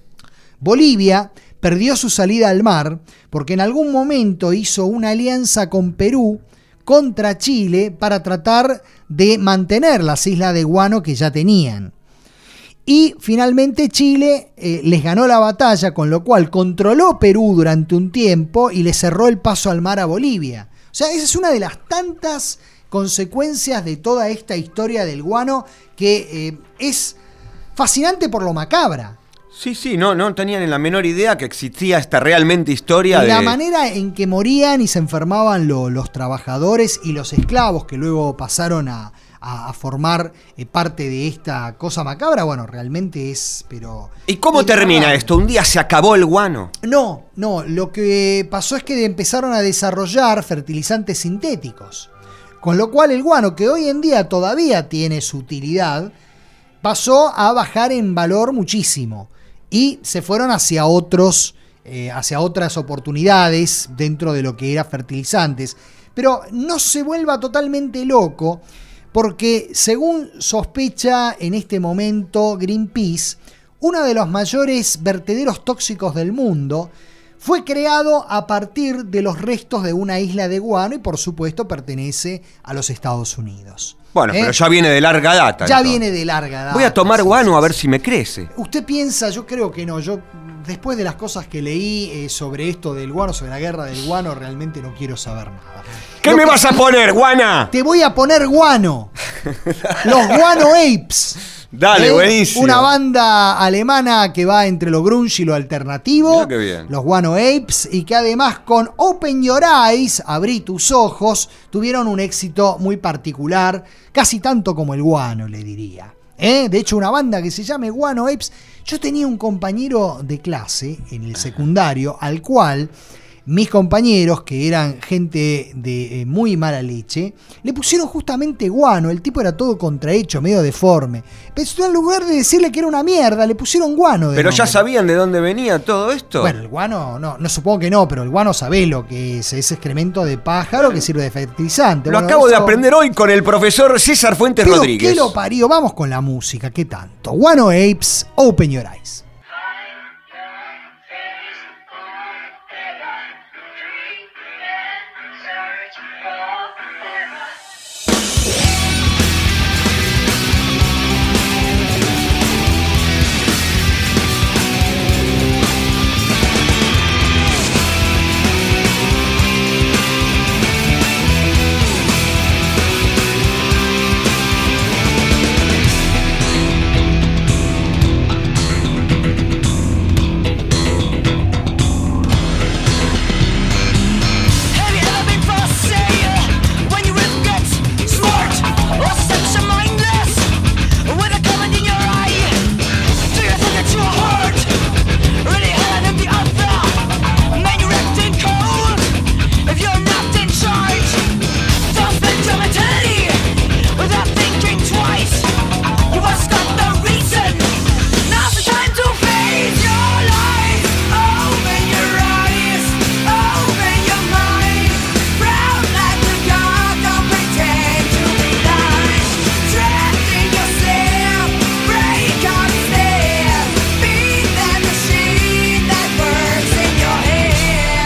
Bolivia perdió su salida al mar porque en algún momento hizo una alianza con Perú contra Chile para tratar de mantener las islas de guano que ya tenían. Y finalmente Chile les ganó la batalla, con lo cual controló Perú durante un tiempo y le cerró el paso al mar a Bolivia. O sea, esa es una de las tantas consecuencias de toda esta historia del guano que es fascinante por lo macabra. Sí, no tenían en la menor idea que existía esta realmente historia de... La manera en que morían y se enfermaban los trabajadores y los esclavos que luego pasaron a formar parte de esta cosa macabra, bueno, realmente es, pero... ¿Y cómo termina esto? ¿Un día se acabó el guano? No, lo que pasó es que empezaron a desarrollar fertilizantes sintéticos, con lo cual el guano, que hoy en día todavía tiene su utilidad, pasó a bajar en valor muchísimo, y se fueron hacia otras oportunidades dentro de lo que era fertilizantes. Pero no se vuelva totalmente loco, porque según sospecha en este momento Greenpeace, uno de los mayores vertederos tóxicos del mundo Fue creado a partir de los restos de una isla de guano y por supuesto pertenece a los Estados Unidos. Bueno, pero ya viene de larga data. Ya entonces. viene de larga data. Voy a tomar sí, guano sí, a ver sí. si me crece. Usted piensa, yo creo que no, yo después de las cosas que leí sobre esto del guano, sobre la guerra del guano, realmente no quiero saber nada. ¿Qué me vas a poner, guana? Te voy a poner guano. Los Guano Apes. Dale, buenísimo. Una banda alemana que va entre lo grunge y lo alternativo. Mirá qué bien. Los Guano Apes. Y que además con Open Your Eyes, Abrí tus ojos, tuvieron un éxito muy particular. Casi tanto como el guano, le diría. De hecho, una banda que se llame Guano Apes. Yo tenía un compañero de clase en el secundario al cual mis compañeros, que eran gente de muy mala leche, le pusieron justamente guano. El tipo era todo contrahecho, medio deforme. Pero en lugar de decirle que era una mierda, le pusieron guano. ¿Pero nombre. ya sabían de dónde venía todo esto? Bueno, el guano, no supongo que no, pero el guano sabés lo que es excremento de pájaro que sirve de fertilizante. Lo Bueno, acabo de eso- aprender hoy con el profesor César Fuentes Pero Rodríguez. ¿qué lo parió? Vamos con la música, ¿qué tanto? Guano Apes, Open Your Eyes. Have you ever been for sale when you really get smart or such a mindless with a comment in your eye? Do you think that you're hard? Really hard at the other? Man, you're acting cold. If you're not in charge, don't spend your mentality without thinking twice. You must got the reason. Now's the time to face your life. Open your eyes, open your mind. Proud like a god, don't pretend to be nice. Trapped in yourself, break out and stare. Be that machine that works in your head.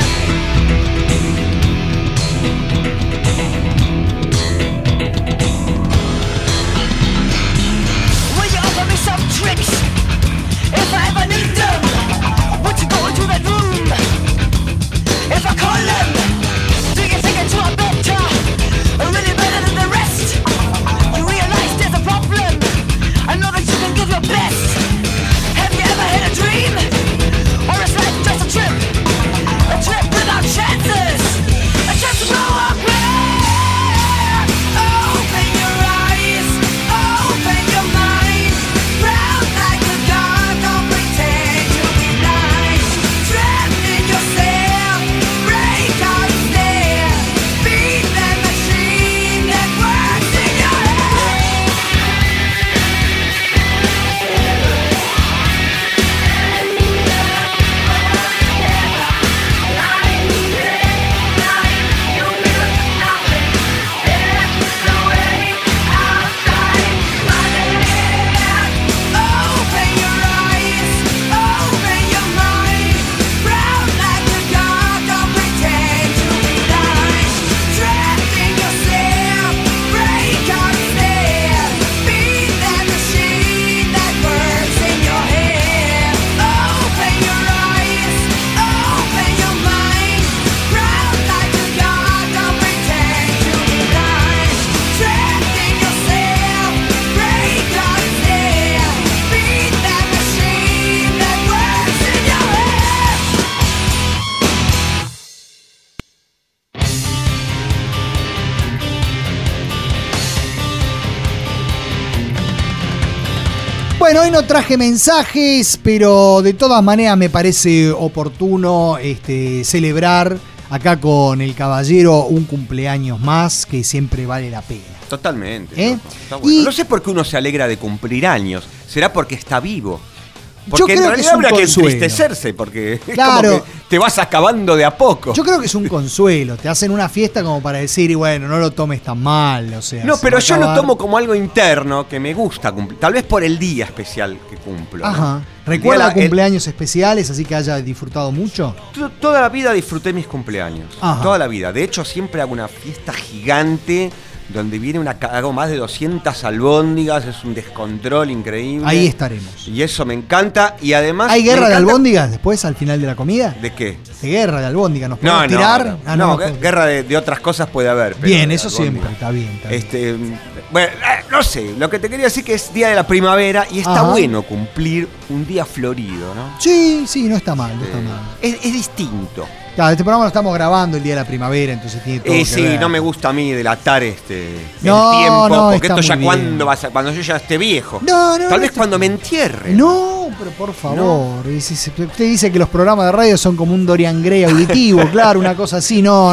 Will you offer me some tricks if I ever need them? Would you go into that room if I call them? Do you think that you are better, really better than the rest? You realize there's a problem. I know that you can give your best. Have you ever had a dream, or is life just a trip? A trip without chances, a chance to go up there. Open your eyes, open your mind. Proud like a god, don't pretend to be nice. Trapped in yourself, break out and stare. Be that machine that works in your head. Open your eyes, open your mind. Proud like a god, don't pretend to be nice. Trapped in yourself, break out and stare. Be that machine that works in your head. Open your eyes, open your mind. Proud like a god, don't pretend to be nice. Trapped in yourself, break out and stare. Be that machine that works in your head. Bueno, hoy no traje mensajes, pero de todas maneras me parece oportuno celebrar acá con el caballero un cumpleaños más que siempre vale la pena. Totalmente. ¿Eh? loco, está bueno. Y- No sé por qué uno se alegra de cumplir años. ¿Será porque está vivo? Porque en creo que es realidad un habría que consuelo. entristecerse, porque Claro. es como que te vas acabando de a poco. Yo creo que es un consuelo. Te hacen una fiesta como para decir, y bueno, no lo tomes tan mal. O sea, No, se pero va a yo lo acabar. tomo como algo interno que me gusta cumplir. Tal vez por el día especial que cumplo. ¿no? Ajá. El ¿Recuerda día- cumpleaños especiales, así que haya disfrutado mucho? Toda la vida disfruté mis cumpleaños. Ajá. Toda la vida. De hecho, siempre hago una fiesta gigante donde viene hago más de 200 albóndigas. Es un descontrol increíble. Ahí estaremos. Y eso me encanta. Y además. ¿Hay me guerra de encanta- albóndigas después, al final de la comida? ¿De qué? De guerra de albóndigas. ¿Nos No, podemos tirar? no. Ah, No, nos podemos- guerra de otras cosas puede haber. pero Bien, de eso albóndigas. siempre. Está bien, está bien. Bueno, no sé, lo que te quería decir que es día de la primavera y está Ajá. bueno cumplir un día florido, ¿no? Sí, no está mal, no está mal. Es distinto. Claro, este programa lo estamos grabando el día de la primavera, entonces tiene todo que Sí, ver. no me gusta a mí delatar No, el tiempo, no, porque está esto ya muy cuando bien. cuando yo ya esté viejo. No, Tal vez está- cuando me entierre. No, pero por favor. Usted dice que los programas de radio son como un Dorian Gray auditivo, claro, una cosa así. No.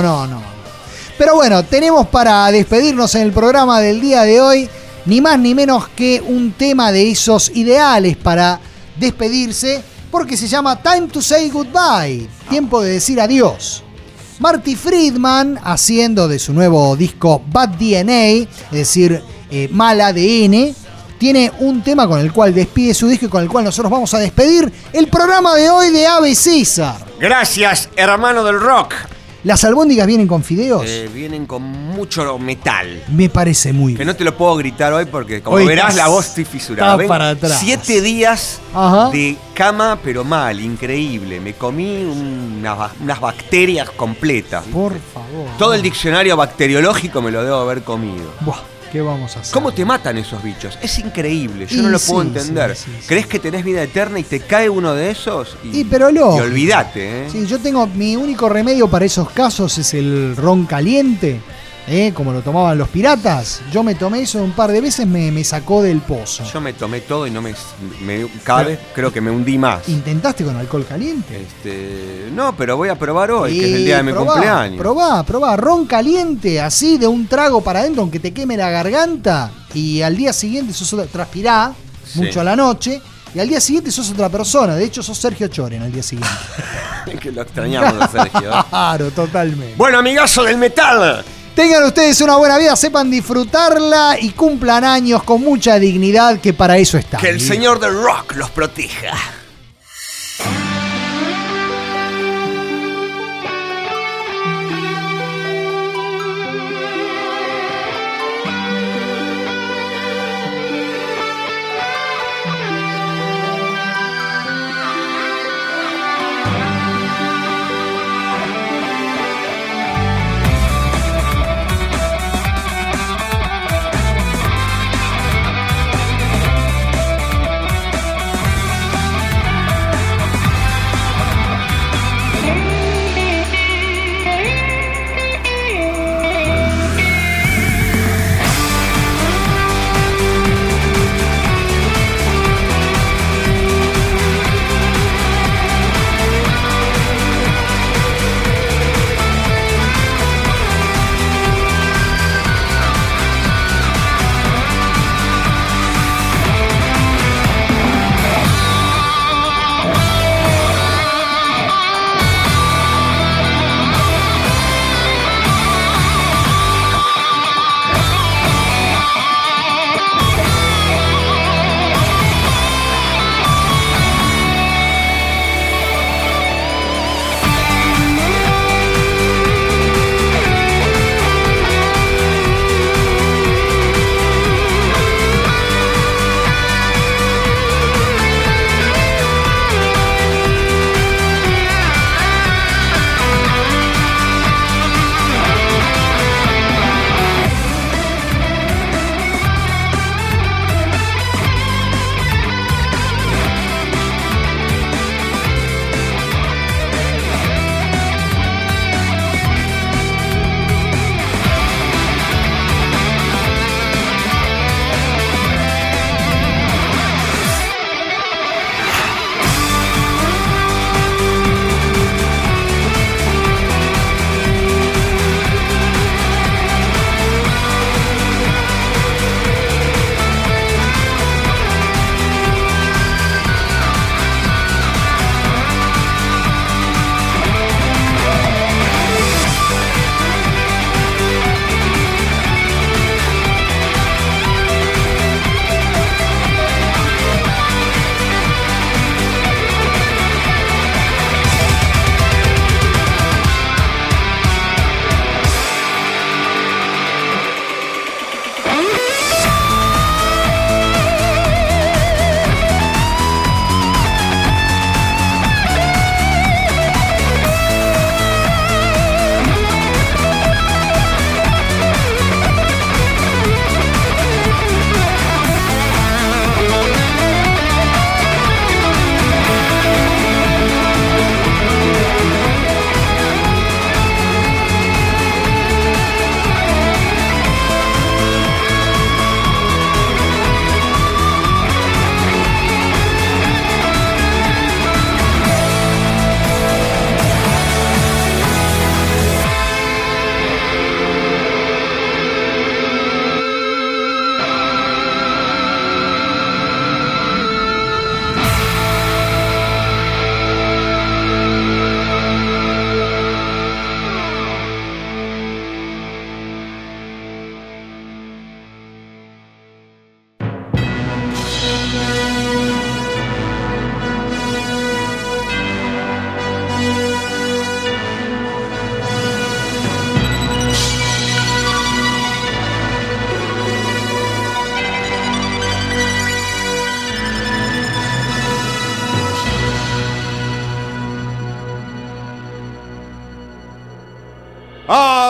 Pero bueno, tenemos para despedirnos en el programa del día de hoy ni más ni menos que un tema de esos ideales para despedirse, porque se llama Time to Say Goodbye, tiempo de decir adiós. Marty Friedman, haciendo de su nuevo disco Bad DNA, es decir, Mal ADN, tiene un tema con el cual despide su disco y con el cual nosotros vamos a despedir el programa de hoy de Ave César. Gracias, hermano del rock. ¿Las albóndigas vienen con fideos? Vienen con mucho metal. Me parece muy Que bien. no te lo puedo gritar hoy porque, como Hoy verás, estás- la voz estoy fisurada. está Ven, para atrás. 7 días Ajá. de cama, pero mal, increíble. Me comí unas bacterias completas. Por favor. Todo el diccionario bacteriológico me lo debo haber comido. Buah, ¿qué vamos a hacer? ¿Cómo te matan esos bichos? Es increíble, yo Y no lo sí, puedo entender. sí. ¿Crees que tenés vida eterna y te cae uno de esos? Pero loco. Y olvídate, ¿eh? Sí, yo tengo mi único remedio para esos casos es el ron caliente, como lo tomaban los piratas. Yo me tomé eso un par de veces, me sacó del pozo. Yo me tomé todo y no cada vez creo que me hundí más. ¿Intentaste con alcohol caliente? No, pero voy a probar hoy, que es el día de mi probá, cumpleaños. Probá, ron caliente, así de un trago para adentro, aunque te queme la garganta, y al día siguiente transpirá Sí. mucho a la noche, y al día siguiente sos otra persona. De hecho, sos Sergio Choren al día siguiente. Que lo extrañamos a Sergio. Claro, totalmente. Bueno, amigazo del metal. Tengan ustedes una buena vida, sepan disfrutarla y cumplan años con mucha dignidad, que para eso está. Que el señor del rock los proteja.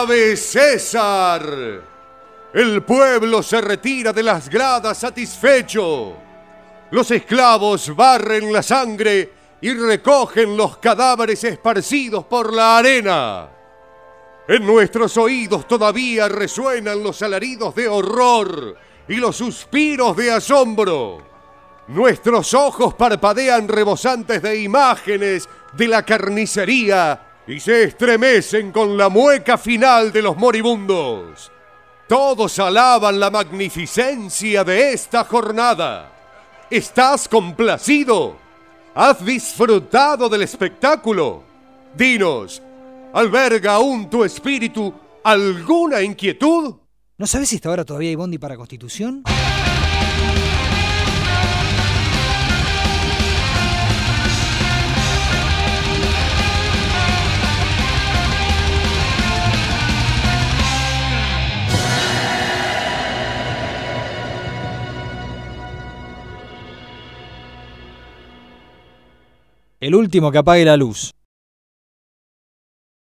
¡Ave César! El pueblo se retira de las gradas satisfecho. Los esclavos barren la sangre y recogen los cadáveres esparcidos por la arena. En nuestros oídos todavía resuenan los alaridos de horror y los suspiros de asombro. Nuestros ojos parpadean rebosantes de imágenes de la carnicería y se estremecen con la mueca final de los moribundos. Todos alaban la magnificencia de esta jornada. ¿Estás complacido? ¿Has disfrutado del espectáculo? Dinos, ¿alberga aún tu espíritu alguna inquietud? ¿No sabes si hasta ahora todavía hay bondi para Constitución? El último que apague la luz.